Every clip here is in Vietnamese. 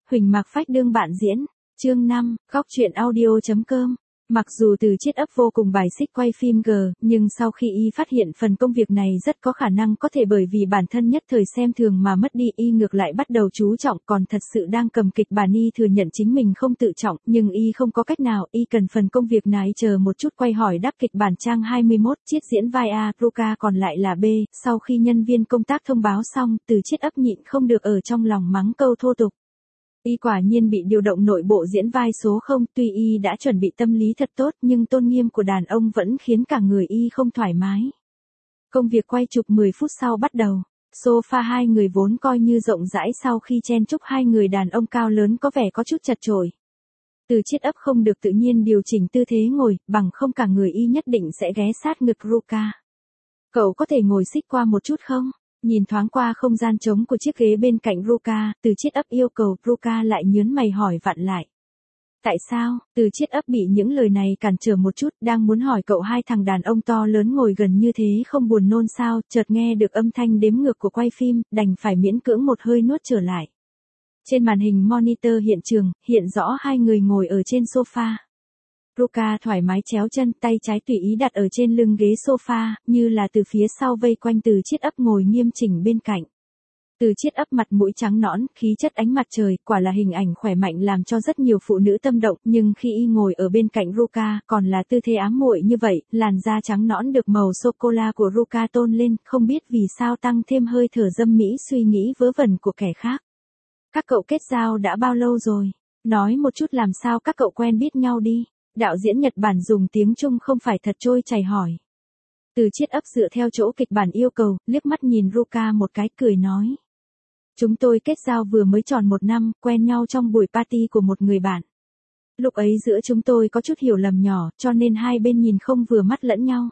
Huỳnh Mạc Phách đương bạn diễn. Chương 5, Góc truyện audio.com. Mặc dù Từ Chiết Ấp vô cùng bài xích quay phim G, nhưng sau khi y phát hiện phần công việc này rất có khả năng có thể bởi vì bản thân nhất thời xem thường mà mất đi, y ngược lại bắt đầu chú trọng, còn thật sự đang cầm kịch bản y thừa nhận chính mình không tự trọng, nhưng y không có cách nào, y cần phần công việc này chờ một chút quay hỏi đáp kịch bản trang 21, Chiết diễn vai A, Ruka còn lại là B. Sau khi nhân viên công tác thông báo xong, Từ Chiết Ấp nhịn không được ở trong lòng mắng câu thô tục. Y quả nhiên bị điều động nội bộ diễn vai số 0, tuy y đã chuẩn bị tâm lý thật tốt nhưng tôn nghiêm của đàn ông vẫn khiến cả người y không thoải mái. Công việc quay chụp 10 phút sau bắt đầu. Sofa hai người vốn coi như rộng rãi sau khi chen chúc hai người đàn ông cao lớn có vẻ có chút chật chội. Từ Chiết Ấp không được tự nhiên điều chỉnh tư thế ngồi, bằng không cả người y nhất định sẽ ghé sát ngực Ruka. Cậu có thể ngồi xích qua một chút không? Nhìn thoáng qua không gian trống của chiếc ghế bên cạnh Ruka, Từ Chiết Ấp yêu cầu, Ruka lại nhớn mày hỏi vặn lại. Tại sao? Từ Chiết Ấp bị những lời này cản trở một chút, đang muốn hỏi cậu hai thằng đàn ông to lớn ngồi gần như thế không buồn nôn sao, chợt nghe được âm thanh đếm ngược của quay phim, đành phải miễn cưỡng một hơi nuốt trở lại. Trên màn hình monitor hiện trường, hiện rõ hai người ngồi ở trên sofa. Ruka thoải mái chéo chân, tay trái tùy ý đặt ở trên lưng ghế sofa, như là từ phía sau vây quanh Từ Chiết Ấp ngồi nghiêm chỉnh bên cạnh. Từ Chiết Ấp mặt mũi trắng nõn, khí chất ánh mặt trời, quả là hình ảnh khỏe mạnh làm cho rất nhiều phụ nữ tâm động, nhưng khi y ngồi ở bên cạnh Ruka, còn là tư thế ám muội như vậy, làn da trắng nõn được màu sô-cô-la của Ruka tôn lên, không biết vì sao tăng thêm hơi thở dâm mỹ suy nghĩ vớ vẩn của kẻ khác. Các cậu kết giao đã bao lâu rồi? Nói một chút làm sao các cậu quen biết nhau đi. Đạo diễn Nhật Bản dùng tiếng Trung không phải thật trôi chảy hỏi. Từ Chiết Ấp dựa theo chỗ kịch bản yêu cầu, liếc mắt nhìn Ruka một cái cười nói. Chúng tôi kết giao vừa mới tròn 1 năm, quen nhau trong buổi party của một người bạn. Lúc ấy giữa chúng tôi có chút hiểu lầm nhỏ, cho nên hai bên nhìn không vừa mắt lẫn nhau.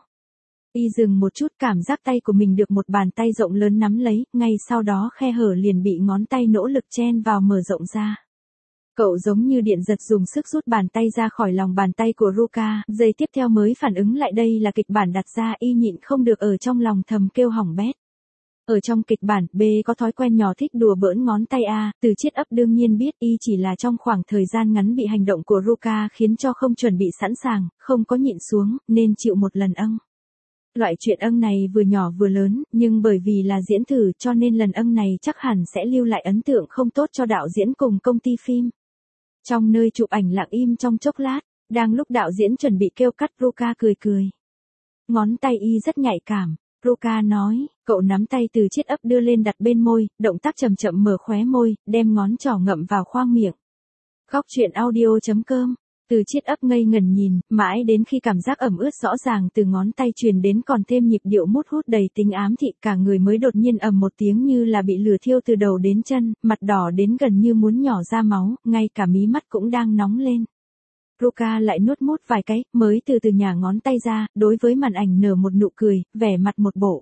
Y dừng một chút, cảm giác tay của mình được một bàn tay rộng lớn nắm lấy, ngay sau đó khe hở liền bị ngón tay nỗ lực chen vào mở rộng ra. Cậu giống như điện giật dùng sức rút bàn tay ra khỏi lòng bàn tay của Ruka, giây tiếp theo mới phản ứng lại đây là kịch bản đặt ra, y nhịn không được ở trong lòng thầm kêu hỏng bét. Ở trong kịch bản, B có thói quen nhỏ thích đùa bỡn ngón tay A, Từ Chiết Ấp đương nhiên biết y chỉ là trong khoảng thời gian ngắn bị hành động của Ruka khiến cho không chuẩn bị sẵn sàng, không có nhịn xuống, nên chịu một lần âng. Loại chuyện âng này vừa nhỏ vừa lớn, nhưng bởi vì là diễn thử cho nên lần âng này chắc hẳn sẽ lưu lại ấn tượng không tốt cho đạo diễn cùng công ty phim. Trong nơi chụp ảnh lặng im trong chốc lát, đang lúc đạo diễn chuẩn bị kêu cắt, Ruka cười cười. Ngón tay y rất nhạy cảm, Ruka nói, cậu nắm tay Từ Chiết Ấp đưa lên đặt bên môi, động tác chậm chậm mở khóe môi, đem ngón trỏ ngậm vào khoang miệng. Góc truyện audio.com. Từ Chiết Ấp ngây ngẩn nhìn, mãi đến khi cảm giác ẩm ướt rõ ràng từ ngón tay truyền đến còn thêm nhịp điệu mút hút đầy tính ám thị, cả người mới đột nhiên ầm một tiếng như là bị lửa thiêu từ đầu đến chân, mặt đỏ đến gần như muốn nhỏ ra máu, ngay cả mí mắt cũng đang nóng lên. Ruka lại nuốt mút vài cái, mới từ từ nhả ngón tay ra, đối với màn ảnh nở một nụ cười, vẻ mặt một bộ.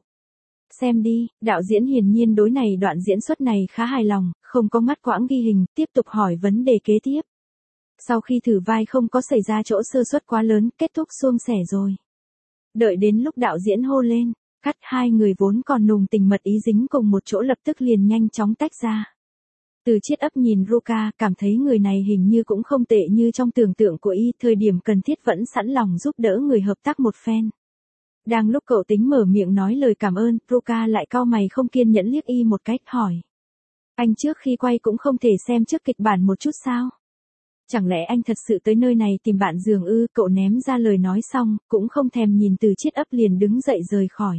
Xem đi, đạo diễn hiển nhiên đối này đoạn diễn xuất này khá hài lòng, không có ngắt quãng ghi hình, tiếp tục hỏi vấn đề kế tiếp. Sau khi thử vai không có xảy ra chỗ sơ suất quá lớn, kết thúc suôn sẻ rồi. Đợi đến lúc đạo diễn hô lên, cắt, hai người vốn còn nùng tình mật ý dính cùng một chỗ lập tức liền nhanh chóng tách ra. Từ Chiết Ấp nhìn Ruka, cảm thấy người này hình như cũng không tệ như trong tưởng tượng của y, thời điểm cần thiết vẫn sẵn lòng giúp đỡ người hợp tác một phen. Đang lúc cậu tính mở miệng nói lời cảm ơn, Ruka lại cau mày không kiên nhẫn liếc y một cách hỏi. Anh trước khi quay cũng không thể xem trước kịch bản một chút sao? Chẳng lẽ anh thật sự tới nơi này tìm bạn giường ư? Cậu ném ra lời nói xong, cũng không thèm nhìn Từ Chiết Ấp liền đứng dậy rời khỏi.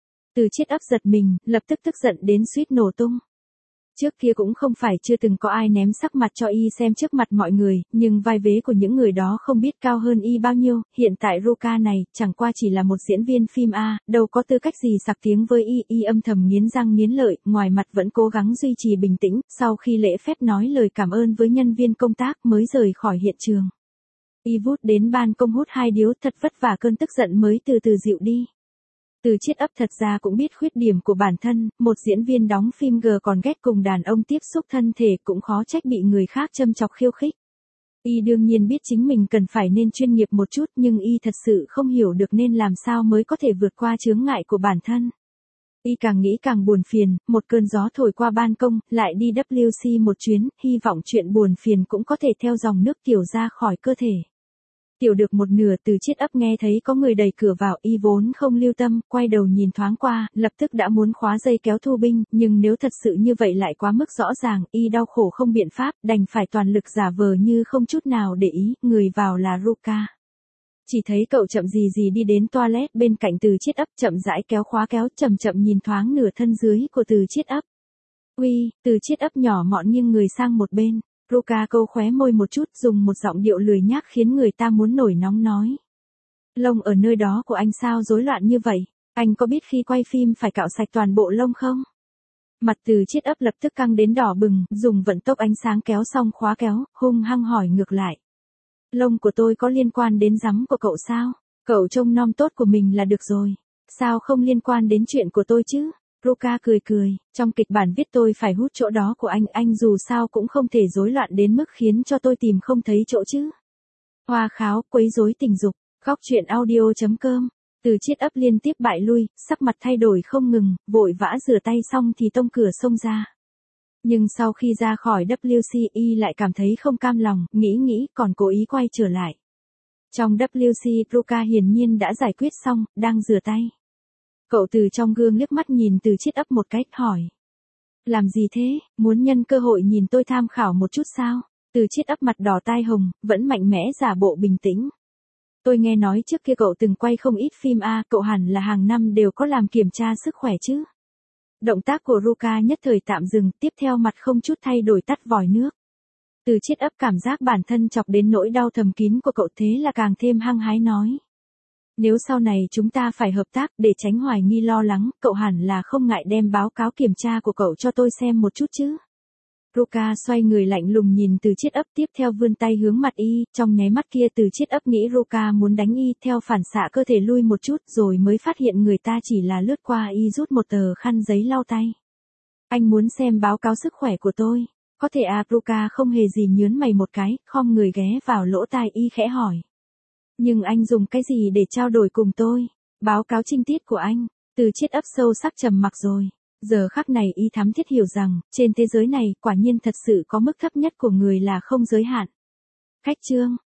Từ Chiết Ấp giật mình, lập tức tức giận đến suýt nổ tung. Trước kia cũng không phải chưa từng có ai ném sắc mặt cho y xem trước mặt mọi người, nhưng vai vế của những người đó không biết cao hơn y bao nhiêu, hiện tại Ruka này, chẳng qua chỉ là một diễn viên phim A, đâu có tư cách gì sặc tiếng với y âm thầm nghiến răng nghiến lợi, ngoài mặt vẫn cố gắng duy trì bình tĩnh, sau khi lễ phép nói lời cảm ơn với nhân viên công tác mới rời khỏi hiện trường. Y vút đến ban công hút 2 điếu, thật vất vả cơn tức giận mới từ từ dịu đi. Từ Chiết Ấp thật ra cũng biết khuyết điểm của bản thân, một diễn viên đóng phim G còn ghét cùng đàn ông tiếp xúc thân thể cũng khó trách bị người khác châm chọc khiêu khích. Y đương nhiên biết chính mình cần phải nên chuyên nghiệp một chút nhưng y thật sự không hiểu được nên làm sao mới có thể vượt qua chướng ngại của bản thân. Y càng nghĩ càng buồn phiền, một cơn gió thổi qua ban công, lại đi WC một chuyến, hy vọng chuyện buồn phiền cũng có thể theo dòng nước tiểu ra khỏi cơ thể. Tiểu được một nửa Từ Chiết ấp nghe thấy có người đẩy cửa vào, y vốn không lưu tâm, quay đầu nhìn thoáng qua, lập tức đã muốn khóa dây kéo thu binh, nhưng nếu thật sự như vậy lại quá mức rõ ràng, y đau khổ không biện pháp, đành phải toàn lực giả vờ như không chút nào để ý, người vào là Ruka. Chỉ thấy cậu chậm gì gì đi đến toilet bên cạnh Từ Chiết ấp, chậm rãi kéo khóa kéo, chậm chậm nhìn thoáng nửa thân dưới của Từ Chiết ấp. Uy, Từ Chiết ấp nhỏ mọn nghiêng người sang một bên. Ruka câu khóe môi một chút, dùng một giọng điệu lười nhác khiến người ta muốn nổi nóng nói. Lông ở nơi đó của anh sao rối loạn như vậy? Anh có biết khi quay phim phải cạo sạch toàn bộ lông không? Mặt Từ Chiết ấp lập tức căng đến đỏ bừng, dùng vận tốc ánh sáng kéo xong khóa kéo, hung hăng hỏi ngược lại. Lông của tôi có liên quan đến rắm của cậu sao? Cậu trông nom tốt của mình là được rồi. Sao không liên quan đến chuyện của tôi chứ? Ruka cười cười, trong kịch bản viết tôi phải hút chỗ đó của anh dù sao cũng không thể rối loạn đến mức khiến cho tôi tìm không thấy chỗ chứ. Hoa kháo, quấy rối tình dục, góc truyện audio.com. Từ Chiết ấp liên tiếp bại lui, sắc mặt thay đổi không ngừng, vội vã rửa tay xong thì tông cửa xông ra. Nhưng sau khi ra khỏi WC lại cảm thấy không cam lòng, nghĩ còn cố ý quay trở lại. Trong WC Ruka hiển nhiên đã giải quyết xong, đang rửa tay. Cậu từ trong gương liếc mắt nhìn Từ Chiết ấp một cách, hỏi. Làm gì thế, muốn nhân cơ hội nhìn tôi tham khảo một chút sao? Từ Chiết ấp mặt đỏ tai hồng, vẫn mạnh mẽ giả bộ bình tĩnh. Tôi nghe nói trước kia cậu từng quay không ít phim cậu hẳn là hàng năm đều có làm kiểm tra sức khỏe chứ? Động tác của Ruka nhất thời tạm dừng, tiếp theo mặt không chút thay đổi tắt vòi nước. Từ Chiết ấp cảm giác bản thân chọc đến nỗi đau thầm kín của cậu, thế là càng thêm hăng hái nói. Nếu sau này chúng ta phải hợp tác để tránh hoài nghi lo lắng, cậu hẳn là không ngại đem báo cáo kiểm tra của cậu cho tôi xem một chút chứ. Ruka xoay người lạnh lùng nhìn Từ Chiết ấp, tiếp theo vươn tay hướng mặt y, trong nháy mắt kia Từ Chiết ấp nghĩ Ruka muốn đánh y, theo phản xạ cơ thể lui một chút rồi mới phát hiện người ta chỉ là lướt qua y, rút một tờ khăn giấy lau tay. Anh muốn xem báo cáo sức khỏe của tôi. Có thể Ruka không hề gì nhớn mày một cái, khom người ghé vào lỗ tai y khẽ hỏi. Nhưng anh dùng cái gì để trao đổi cùng tôi? Báo cáo trinh tiết của anh. Từ Chiết ấp sâu sắc trầm mặc rồi. Giờ khắc này y thắm thiết hiểu rằng, trên thế giới này quả nhiên thật sự có mức thấp nhất của người là không giới hạn. Cách chương.